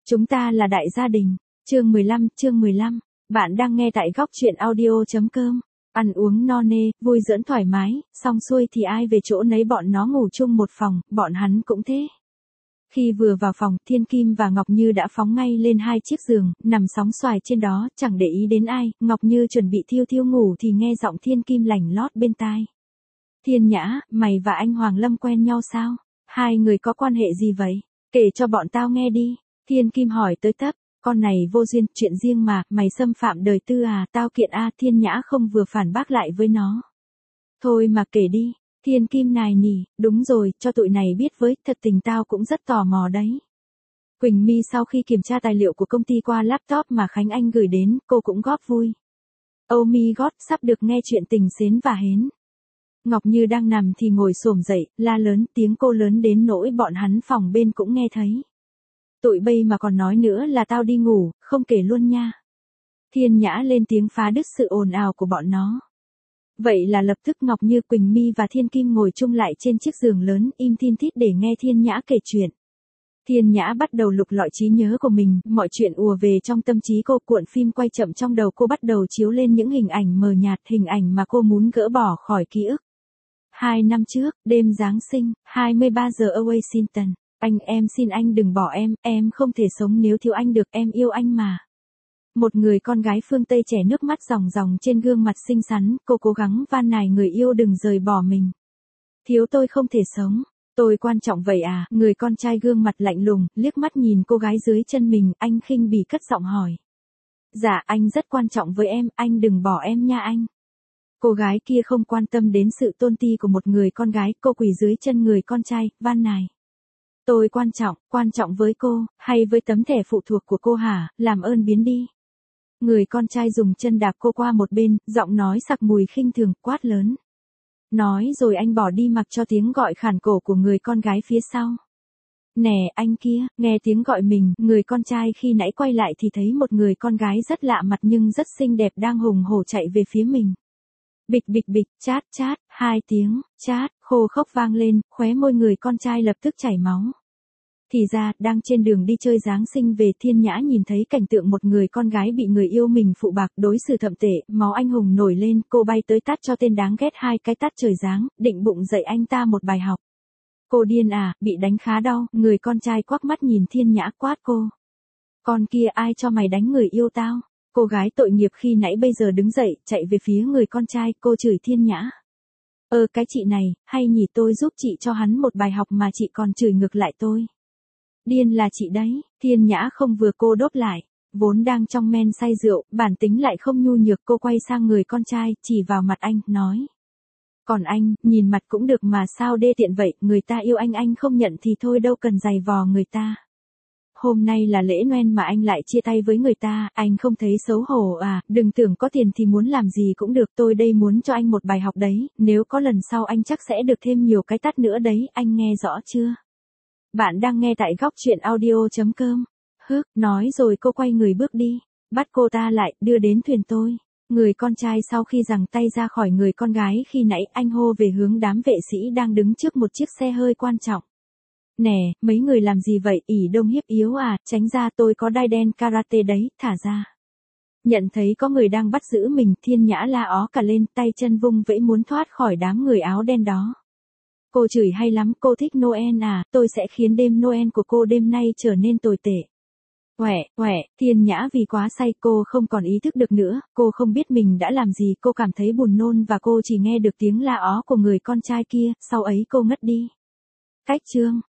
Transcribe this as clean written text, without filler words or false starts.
Chúng ta là đại gia đình. Chương 15. Bạn đang nghe tại góc truyện audio.com. Ăn uống no nê, vui giỡn thoải mái, xong xuôi thì ai về chỗ nấy bọn nó ngủ chung một phòng, bọn hắn cũng thế. Khi vừa vào phòng, Thiên Kim và Ngọc Như đã phóng ngay lên hai chiếc giường, nằm sóng xoài trên đó, chẳng để ý đến ai. Ngọc Như chuẩn bị thiêu thiêu ngủ thì nghe giọng Thiên Kim lảnh lót bên tai. Thiên Nhã, mày và anh Hoàng Lâm quen nhau sao? Hai người có quan hệ gì vậy? Kể cho bọn tao nghe đi. Thiên Kim hỏi tới tấp. Con này vô duyên, chuyện riêng mà, mày xâm phạm đời tư à, tao kiện a. Thiên Nhã không vừa phản bác lại với nó. Thôi mà kể đi. Thiên Kim nài nỉ, đúng rồi, cho tụi này biết với, thật tình tao cũng rất tò mò đấy. Quỳnh My sau khi kiểm tra tài liệu của công ty qua laptop mà Khánh Anh gửi đến, cô cũng góp vui. Oh my god, sắp được nghe chuyện tình xến và hến. Ngọc Như đang nằm thì ngồi xổm dậy, la lớn, tiếng cô lớn đến nỗi bọn hắn phòng bên cũng nghe thấy. Tụi bây mà còn nói nữa là tao đi ngủ, không kể luôn nha. Thiên Nhã lên tiếng phá đứt sự ồn ào của bọn nó. Vậy là lập tức Ngọc Như, Quỳnh My và Thiên Kim ngồi chung lại trên chiếc giường lớn, im thin thít để nghe Thiên Nhã kể chuyện. Thiên Nhã bắt đầu lục lọi trí nhớ của mình, mọi chuyện ùa về trong tâm trí cô, cuộn phim quay chậm trong đầu cô bắt đầu chiếu lên những hình ảnh mờ nhạt, hình ảnh mà cô muốn gỡ bỏ khỏi ký ức. 2 năm trước, đêm Giáng sinh, 23 giờ ở Washington. Anh, em xin anh đừng bỏ em không thể sống nếu thiếu anh được, em yêu anh mà. Một người con gái phương Tây trẻ, nước mắt ròng ròng trên gương mặt xinh xắn, cô cố gắng van nài người yêu đừng rời bỏ mình. Thiếu tôi không thể sống, tôi quan trọng vậy à? Người con trai gương mặt lạnh lùng, liếc mắt nhìn cô gái dưới chân mình, anh khinh bỉ cất giọng hỏi. Dạ, anh rất quan trọng với em, anh đừng bỏ em nha anh. Cô gái kia không quan tâm đến sự tôn ti của một người con gái, cô quỳ dưới chân người con trai, van nài. Tôi quan trọng với cô, hay với tấm thẻ phụ thuộc của cô hả, làm ơn biến đi. Người con trai dùng chân đạp cô qua một bên, giọng nói sặc mùi khinh thường, quát lớn. Nói rồi anh bỏ đi mặc cho tiếng gọi khản cổ của người con gái phía sau. Nè, anh kia, nghe tiếng gọi mình, người con trai khi nãy quay lại thì thấy một người con gái rất lạ mặt nhưng rất xinh đẹp đang hùng hổ chạy về phía mình. Bịch bịch bịch, chát chát, 2 tiếng, chát, khô khốc vang lên, khóe môi người con trai lập tức chảy máu. Thì ra, đang trên đường đi chơi Giáng sinh về, Thiên Nhã nhìn thấy cảnh tượng một người con gái bị người yêu mình phụ bạc, đối xử thậm tệ, máu anh hùng nổi lên, cô bay tới tát cho tên đáng ghét 2 cái tát trời giáng, định bụng dạy anh ta một bài học. Cô điên à, bị đánh khá đau, người con trai quắc mắt nhìn Thiên Nhã quát cô. Con kia, ai cho mày đánh người yêu tao? Cô gái tội nghiệp khi nãy bây giờ đứng dậy, chạy về phía người con trai, cô chửi Thiên Nhã. Cái chị này, hay nhỉ, tôi giúp chị cho hắn một bài học mà chị còn chửi ngược lại tôi. Điên là chị đấy. Thiên Nhã không vừa cô đốt lại. Vốn đang trong men say rượu, bản tính lại không nhu nhược, cô quay sang người con trai, chỉ vào mặt anh, nói. Còn anh, nhìn mặt cũng được mà sao đê tiện vậy, người ta yêu anh không nhận thì thôi, đâu cần giày vò người ta. Hôm nay là lễ Noel mà anh lại chia tay với người ta, anh không thấy xấu hổ à? Đừng tưởng có tiền thì muốn làm gì cũng được, tôi đây muốn cho anh một bài học đấy, nếu có lần sau anh chắc sẽ được thêm nhiều cái tát nữa đấy, anh nghe rõ chưa? Bạn đang nghe tại góc truyện audio.com. Nói rồi cô quay người bước đi, bắt cô ta lại, đưa đến thuyền tôi. Người con trai sau khi giằng tay ra khỏi người con gái khi nãy, anh hô về hướng đám vệ sĩ đang đứng trước một chiếc xe hơi quan trọng. Nè, mấy người làm gì vậy, ỉ đông hiếp yếu à, tránh ra, tôi có đai đen karate đấy, thả ra. Nhận thấy có người đang bắt giữ mình, Thiên Nhã la ó cả lên, tay chân vung vẫy muốn thoát khỏi đám người áo đen đó. Cô chửi hay lắm, cô thích Noel à, tôi sẽ khiến đêm Noel của cô đêm nay trở nên tồi tệ. Thiên Nhã vì quá say cô không còn ý thức được nữa, cô không biết mình đã làm gì, cô cảm thấy buồn nôn và cô chỉ nghe được tiếng la ó của người con trai kia, sau ấy cô ngất đi. Cách chương